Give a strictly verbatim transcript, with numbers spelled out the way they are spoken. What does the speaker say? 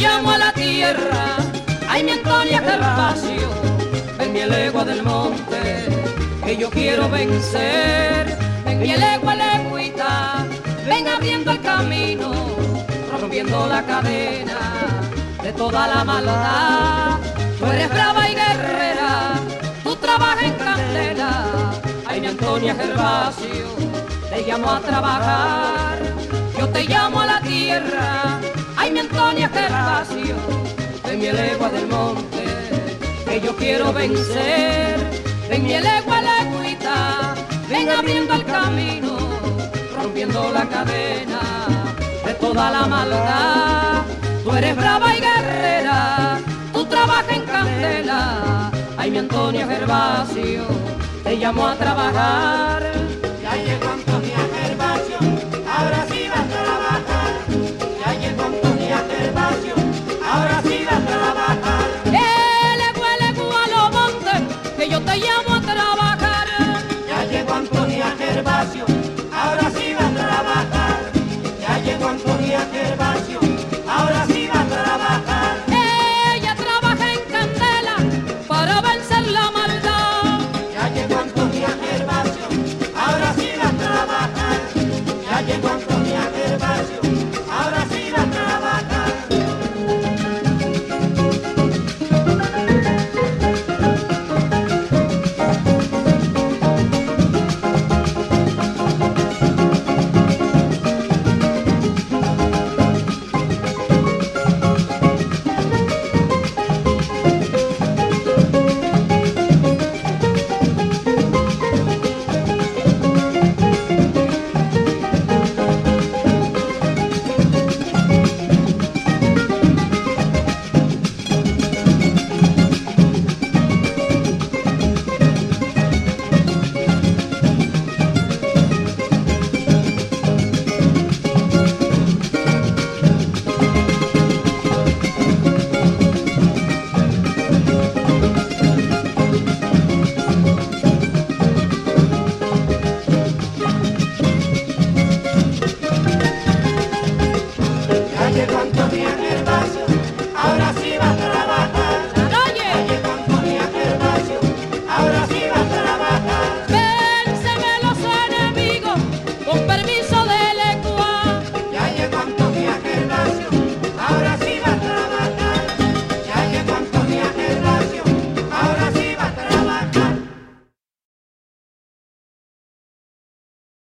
llamo a la tierra, ay mi Antonia Gervasio, ven mi legua del monte, que yo quiero vencer, ven mi legua legüita, ven abriendo el camino, rompiendo la cadena de toda la maldad. Tú eres brava y guerrera, tú trabajas en candela, ay mi Antonia Gervasio, te llamo a trabajar. Yo te llamo a la tierra, ay mi Antonia Gervasio, ven mi legua del monte, que yo quiero vencer, ven mi legua legüita, ven abriendo el camino, rompiendo la cadena de toda la maldad. Tú eres brava y guerrera, tú trabajas en candela, ay mi Antonia Gervasio, te llamo a trabajar.